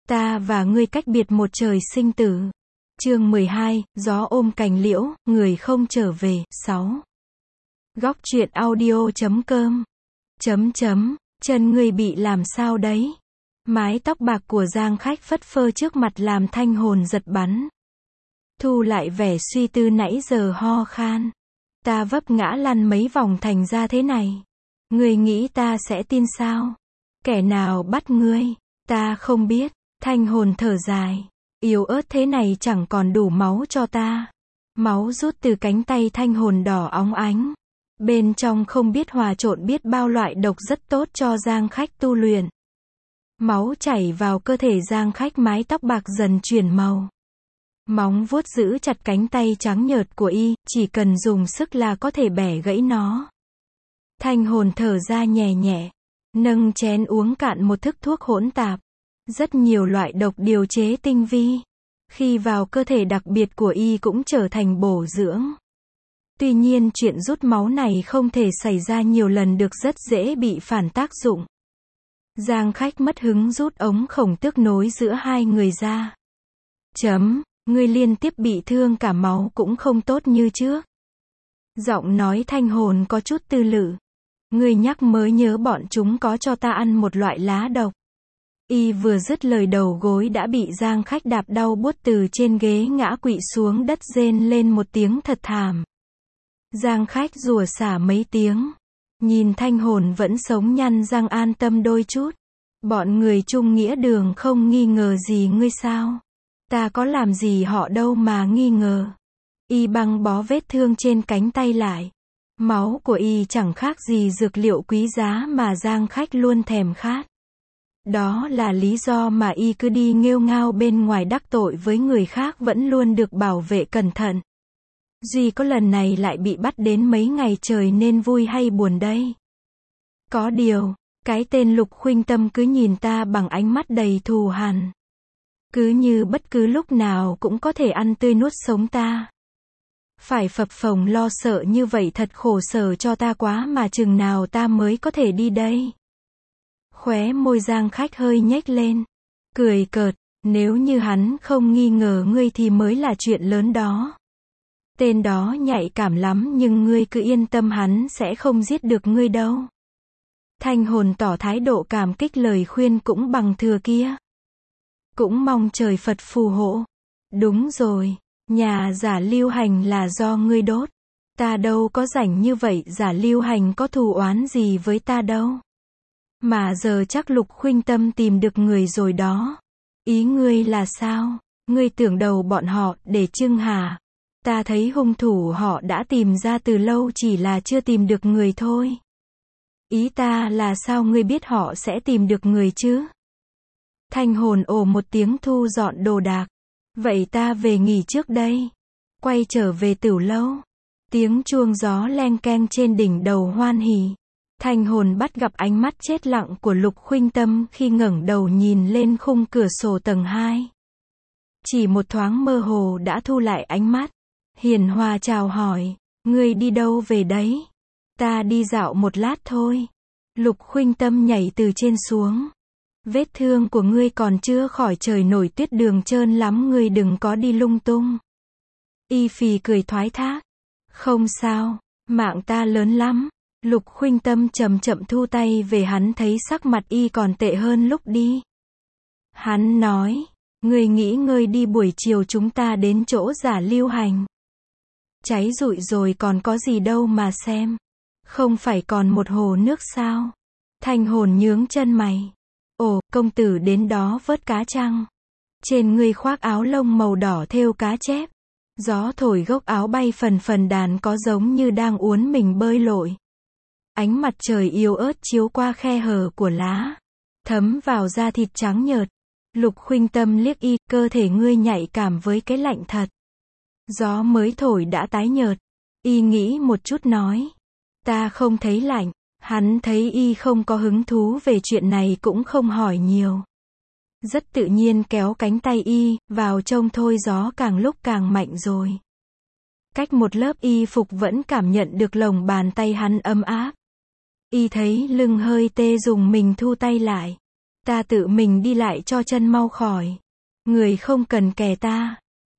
Ta và ngươi cách biệt một trời sinh tử. Chương 12, gió ôm cành liễu, người không trở về. 6. Góc truyện audio.com. Chân ngươi bị làm sao đấy? Mái tóc bạc của Giang Khách phất phơ trước mặt làm Thanh Hồn giật bắn. Thu lại vẻ suy tư nãy giờ ho khan. Ta vấp ngã lăn mấy vòng thành ra thế này. Ngươi nghĩ ta sẽ tin sao? Kẻ nào bắt ngươi? Ta không biết. Thanh Hồn thở dài. Yếu ớt thế này chẳng còn đủ máu cho ta. Máu rút từ cánh tay Thanh Hồn đỏ óng ánh. Bên trong không biết hòa trộn biết bao loại độc rất tốt cho Giang Khách tu luyện. Máu chảy vào cơ thể Giang Khách, mái tóc bạc dần chuyển màu. Móng vuốt giữ chặt cánh tay trắng nhợt của y, chỉ cần dùng sức là có thể bẻ gãy nó. Thanh Hồn thở ra nhẹ nhẹ, nâng chén uống cạn một thức thuốc hỗn tạp. Rất nhiều loại độc điều chế tinh vi. Khi vào cơ thể đặc biệt của y cũng trở thành bổ dưỡng. Tuy nhiên chuyện rút máu này không thể xảy ra nhiều lần được, rất dễ bị phản tác dụng. Giang Khách mất hứng rút ống khổng tước nối giữa hai người ra. Ngươi liên tiếp bị thương cả máu cũng không tốt như trước. Giọng nói Thanh Hồn có chút tư lự. Ngươi nhắc mới nhớ bọn chúng có cho ta ăn một loại lá độc. Y vừa dứt lời đầu gối đã bị Giang Khách đạp đau buốt từ trên ghế ngã quỵ xuống đất rên lên một tiếng thật thảm. Giang Khách rủa xả mấy tiếng. Nhìn Thanh Hồn vẫn sống nhăn răng an tâm đôi chút. Bọn người chung nghĩa đường không nghi ngờ gì ngươi sao? Ta có làm gì họ đâu mà nghi ngờ. Y băng bó vết thương trên cánh tay lại. Máu của y chẳng khác gì dược liệu quý giá mà Giang Khách luôn thèm khát. Đó là lý do mà y cứ đi nghêu ngao bên ngoài đắc tội với người khác vẫn luôn được bảo vệ cẩn thận. Duy có lần này lại bị bắt đến mấy ngày trời nên vui hay buồn đây? Có điều, cái tên Lục Khuynh Tâm cứ nhìn ta bằng ánh mắt đầy thù hằn. Cứ như bất cứ lúc nào cũng có thể ăn tươi nuốt sống ta. Phải phập phồng lo sợ như vậy thật khổ sở cho ta quá, mà chừng nào ta mới có thể đi đây? Khóe môi Giang Khách hơi nhếch lên. Cười cợt, nếu như hắn không nghi ngờ ngươi thì mới là chuyện lớn đó. Tên đó nhạy cảm lắm nhưng ngươi cứ yên tâm, hắn sẽ không giết được ngươi đâu. Thanh Hồn tỏ thái độ cảm kích lời khuyên cũng bằng thừa kia. Cũng mong trời Phật phù hộ. Đúng rồi, nhà Giả Lưu Hành là do ngươi đốt. Ta đâu có rảnh như vậy, Giả Lưu Hành có thù oán gì với ta đâu. Mà giờ chắc Lục Khuynh Tâm tìm được người rồi đó. Ý ngươi là sao? Ngươi tưởng đầu bọn họ để trưng hả? Ta thấy hung thủ họ đã tìm ra từ lâu, chỉ là chưa tìm được người thôi. Ý ta là sao ngươi biết họ sẽ tìm được người chứ? Thanh Hồn ồ một tiếng thu dọn đồ đạc. Vậy ta về nghỉ trước đây. Quay trở về Tửu Lâu. Tiếng chuông gió leng keng trên đỉnh đầu hoan hỉ. Thanh Hồn bắt gặp ánh mắt chết lặng của Lục Khuynh Tâm khi ngẩng đầu nhìn lên khung cửa sổ tầng 2. Chỉ một thoáng mơ hồ đã thu lại ánh mắt. Hiền hòa chào hỏi. Ngươi đi đâu về đấy? Ta đi dạo một lát thôi. Lục Khuynh Tâm nhảy từ trên xuống. Vết thương của ngươi còn chưa khỏi, trời nổi tuyết đường trơn lắm, ngươi đừng có đi lung tung. Y phì cười thoái thác. Không sao, mạng ta lớn lắm. Lục Khuynh Tâm chậm chậm thu tay về, hắn thấy sắc mặt y còn tệ hơn lúc đi. Hắn nói, ngươi nghỉ ngơi đi, buổi chiều chúng ta đến chỗ Giả Lưu Hành. Cháy rụi rồi còn có gì đâu mà xem. Không phải còn một hồ nước sao? Thanh Hồn nhướng chân mày. Ồ, công tử đến đó vớt cá chăng? Trên ngươi khoác áo lông màu đỏ thêu cá chép. Gió thổi gốc áo bay phần phần, đàn có giống như đang uốn mình bơi lội. Ánh mặt trời yếu ớt chiếu qua khe hở của lá, thấm vào da thịt trắng nhợt. Lục Khuynh Tâm liếc y, cơ thể ngươi nhạy cảm với cái lạnh thật. Gió mới thổi đã tái nhợt. Y nghĩ một chút nói. Ta không thấy lạnh. Hắn thấy y không có hứng thú về chuyện này cũng không hỏi nhiều. Rất tự nhiên kéo cánh tay y, vào trông thôi, gió càng lúc càng mạnh rồi. Cách một lớp y phục vẫn cảm nhận được lòng bàn tay hắn ấm áp. Y thấy lưng hơi tê, dùng mình thu tay lại. Ta tự mình đi lại cho chân mau khỏi. Người không cần kè ta.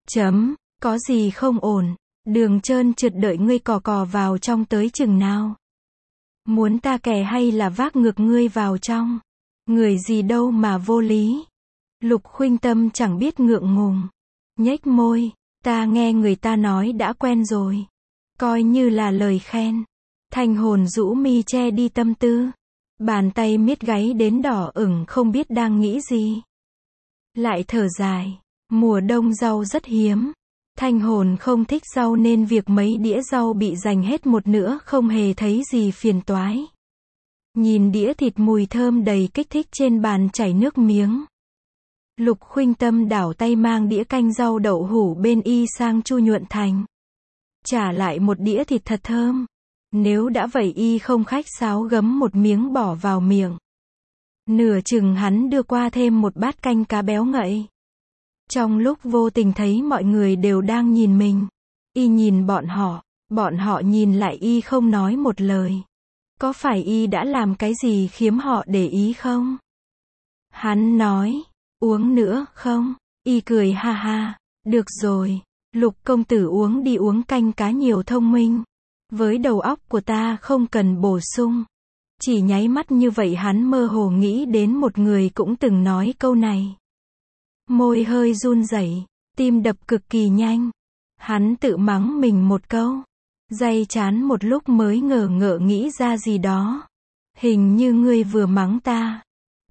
Có gì không ổn. Đường trơn trượt đợi ngươi cò cò vào trong tới chừng nào. Muốn ta kè hay là vác ngược ngươi vào trong. Người gì đâu mà vô lý. Lục Khuynh Tâm chẳng biết ngượng ngùng. Nhếch môi. Ta nghe người ta nói đã quen rồi. Coi như là lời khen. Thanh Hồn rũ mi che đi tâm tư. Bàn tay miết gáy đến đỏ ửng không biết đang nghĩ gì. Lại thở dài. Mùa đông rau rất hiếm. Thanh Hồn không thích rau nên việc mấy đĩa rau bị dành hết một nửa không hề thấy gì phiền toái. Nhìn đĩa thịt mùi thơm đầy kích thích trên bàn chảy nước miếng. Lục Khuynh Tâm đảo tay mang đĩa canh rau đậu hũ bên y sang Chu Nhuận Thành. Trả lại một đĩa thịt thật thơm. Nếu đã vậy y không khách sáo gấm một miếng bỏ vào miệng. Nửa chừng hắn đưa qua thêm một bát canh cá béo ngậy. Trong lúc vô tình thấy mọi người đều đang nhìn mình. Y nhìn bọn họ nhìn lại y không nói một lời. Có phải y đã làm cái gì khiến họ để ý không? Hắn nói, uống nữa không? Y cười ha ha, được rồi, Lục công tử uống đi, uống canh cá nhiều thông minh. Với đầu óc của ta không cần bổ sung. Chỉ nháy mắt như vậy hắn mơ hồ nghĩ đến một người cũng từng nói câu này. Môi hơi run rẩy, tim đập cực kỳ nhanh. Hắn tự mắng mình một câu. Day chán một lúc mới ngờ ngợ nghĩ ra gì đó. Hình như ngươi vừa mắng ta.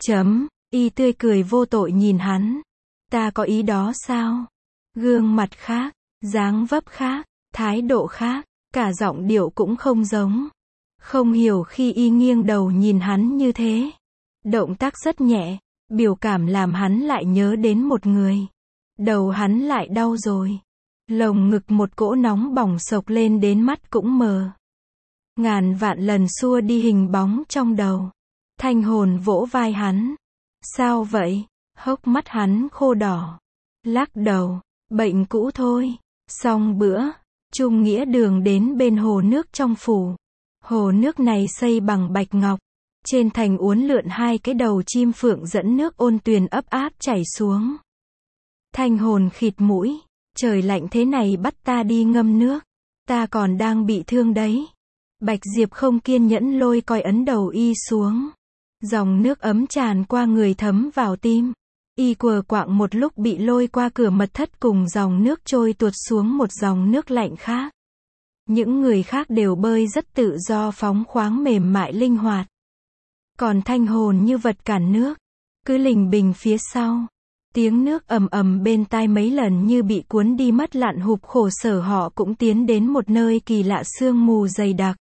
Y tươi cười vô tội nhìn hắn. Ta có ý đó sao? Gương mặt khác, dáng vấp khác, thái độ khác, cả giọng điệu cũng không giống. Không hiểu khi y nghiêng đầu nhìn hắn như thế. Động tác rất nhẹ, biểu cảm làm hắn lại nhớ đến một người. Đầu hắn lại đau rồi. Lồng ngực một cỗ nóng bỏng sộc lên đến mắt cũng mờ. Ngàn vạn lần xua đi hình bóng trong đầu. Thanh Hồn vỗ vai hắn. Sao vậy? Hốc mắt hắn khô đỏ. Lắc đầu. Bệnh cũ thôi. Xong bữa. Trung Nghĩa Đường đến bên hồ nước trong phủ. Hồ nước này xây bằng bạch ngọc. Trên thành uốn lượn hai cái đầu chim phượng dẫn nước ôn tuyền ấp áp chảy xuống. Thanh Hồn khịt mũi. Trời lạnh thế này bắt ta đi ngâm nước. Ta còn đang bị thương đấy. Bạch Diệp không kiên nhẫn lôi coi ấn đầu y xuống. Dòng nước ấm tràn qua người thấm vào tim. Y quờ quạng một lúc bị lôi qua cửa mật thất cùng dòng nước trôi tuột xuống một dòng nước lạnh khác. Những người khác đều bơi rất tự do phóng khoáng mềm mại linh hoạt. Còn Thanh Hồn như vật cản nước. Cứ lình bình phía sau. Tiếng nước ầm ầm bên tai mấy lần như bị cuốn đi mất lặn hụp khổ sở họ cũng tiến đến một nơi kỳ lạ sương mù dày đặc.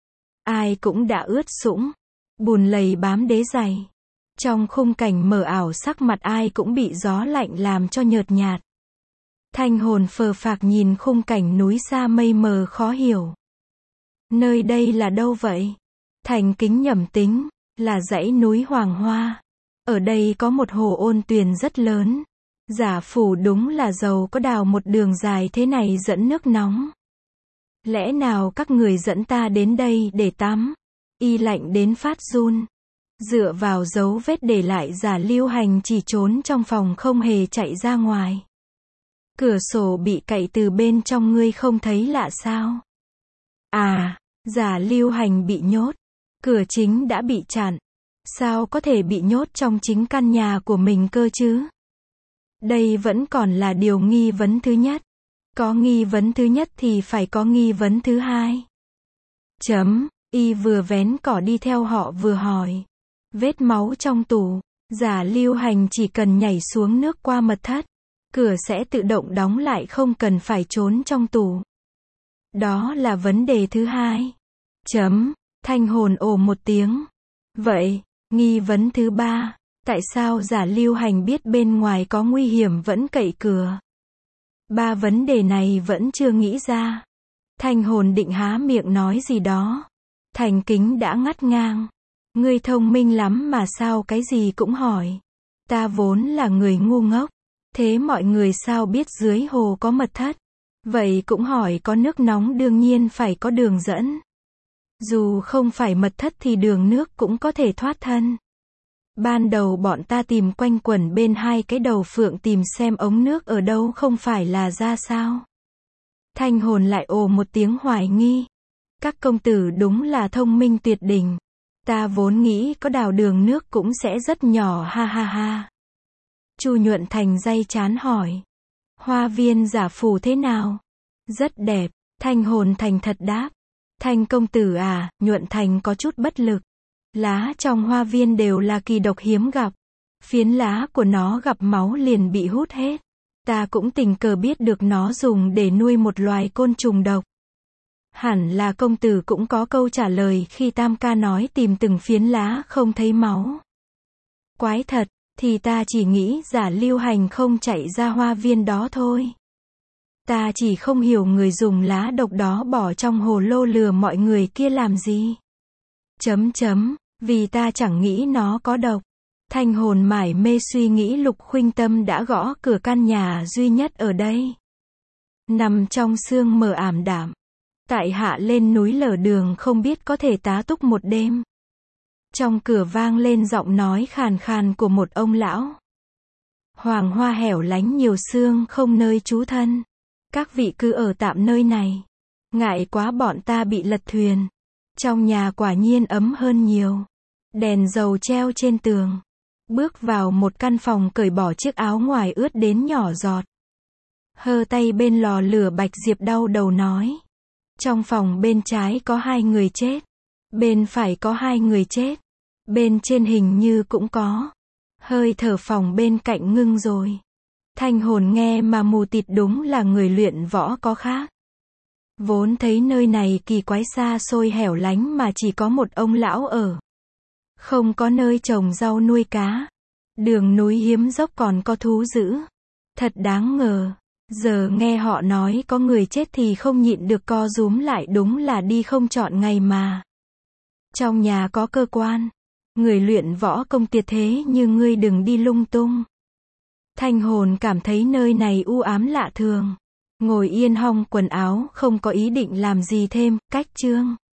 Ai cũng đã ướt sũng. Bùn lầy bám đế giày. Trong khung cảnh mờ ảo sắc mặt ai cũng bị gió lạnh làm cho nhợt nhạt. Thanh Hồn phờ phạc nhìn khung cảnh núi xa mây mờ khó hiểu. Nơi đây là đâu vậy? Thành Kính nhẩm tính, là dãy núi Hoàng Hoa. Ở đây có một hồ ôn tuyền rất lớn. Giả phủ đúng là giàu có đào một đường dài thế này dẫn nước nóng. Lẽ nào các người dẫn ta đến đây để tắm? Y lạnh đến phát run. Dựa vào dấu vết để lại Giả Lưu Hành chỉ trốn trong phòng không hề chạy ra ngoài. Cửa sổ bị cậy từ bên trong ngươi không thấy lạ sao? À, Giả Lưu Hành bị nhốt. Cửa chính đã bị chặn. Sao có thể bị nhốt trong chính căn nhà của mình cơ chứ? Đây vẫn còn là điều nghi vấn thứ nhất. Có nghi vấn thứ nhất thì phải có nghi vấn thứ hai. Y vừa vén cỏ đi theo họ vừa hỏi. Vết máu trong tủ. Giả Lưu Hành chỉ cần nhảy xuống nước qua mật thất. Cửa sẽ tự động đóng lại không cần phải trốn trong tủ. Đó là vấn đề thứ hai. Thanh Hồn ồ một tiếng. Vậy, nghi vấn thứ ba. Tại sao Giả Lưu Hành biết bên ngoài có nguy hiểm vẫn cậy cửa? Ba vấn đề này vẫn chưa nghĩ ra. Thanh Hồn định há miệng nói gì đó. Thành Kính đã ngắt ngang. Ngươi thông minh lắm mà sao cái gì cũng hỏi. Ta vốn là người ngu ngốc. Thế mọi người sao biết dưới hồ có mật thất? Vậy cũng hỏi có nước nóng đương nhiên phải có đường dẫn. Dù không phải mật thất thì đường nước cũng có thể thoát thân. Ban đầu bọn ta tìm quanh quẩn bên hai cái đầu phượng tìm xem ống nước ở đâu không phải là ra sao. Thanh hồn lại ồ một tiếng hoài nghi. Các công tử đúng là thông minh tuyệt đỉnh. Ta vốn nghĩ có đào đường nước cũng sẽ rất nhỏ ha ha ha. Chu Nhuận Thành day chán hỏi. Hoa viên giả phủ thế nào? Rất đẹp, Thanh hồn thành thật đáp. Thanh công tử à, Nhuận Thành có chút bất lực. Lá trong hoa viên đều là kỳ độc hiếm gặp. Phiến lá của nó gặp máu liền bị hút hết. Ta cũng tình cờ biết được nó dùng để nuôi một loài côn trùng độc. Hẳn là công tử cũng có câu trả lời khi Tam ca nói tìm từng phiến lá không thấy máu. Quái thật, thì ta chỉ nghĩ giả Lưu Hành không chạy ra hoa viên đó thôi. Ta chỉ không hiểu người dùng lá độc đó bỏ trong hồ lô lừa mọi người kia làm gì. Vì ta chẳng nghĩ nó có độc. Thanh hồn mải mê suy nghĩ Lục Khuynh Tâm đã gõ cửa căn nhà duy nhất ở đây. Nằm trong sương mờ ảm đạm. Tại hạ lên núi lở đường không biết có thể tá túc một đêm. Trong cửa vang lên giọng nói khàn khàn của một ông lão. Hoàng hoa hẻo lánh nhiều sương không nơi trú thân. Các vị cứ ở tạm nơi này. Ngại quá bọn ta bị lật thuyền. Trong nhà quả nhiên ấm hơn nhiều. Đèn dầu treo trên tường. Bước vào một căn phòng cởi bỏ chiếc áo ngoài ướt đến nhỏ giọt. Hơ tay bên lò lửa Bạch Diệp đau đầu nói. Trong phòng bên trái có 2 người chết. Bên phải có 2 người chết. Bên trên hình như cũng có. Hơi thở phòng bên cạnh ngưng rồi. Thanh hồn nghe mà mù tịt, đúng là người luyện võ có khác. Vốn thấy nơi này kỳ quái xa xôi hẻo lánh mà chỉ có một ông lão ở. Không có nơi trồng rau nuôi cá. Đường núi hiếm dốc còn có thú dữ. Thật đáng ngờ. Giờ nghe họ nói có người chết thì không nhịn được co rúm lại, đúng là đi không chọn ngày mà. Trong nhà có cơ quan. Người luyện võ công tuyệt thế như ngươi đừng đi lung tung. Thanh hồn cảm thấy nơi này u ám lạ thường. Ngồi yên hong quần áo không có ý định làm gì thêm. Cách chương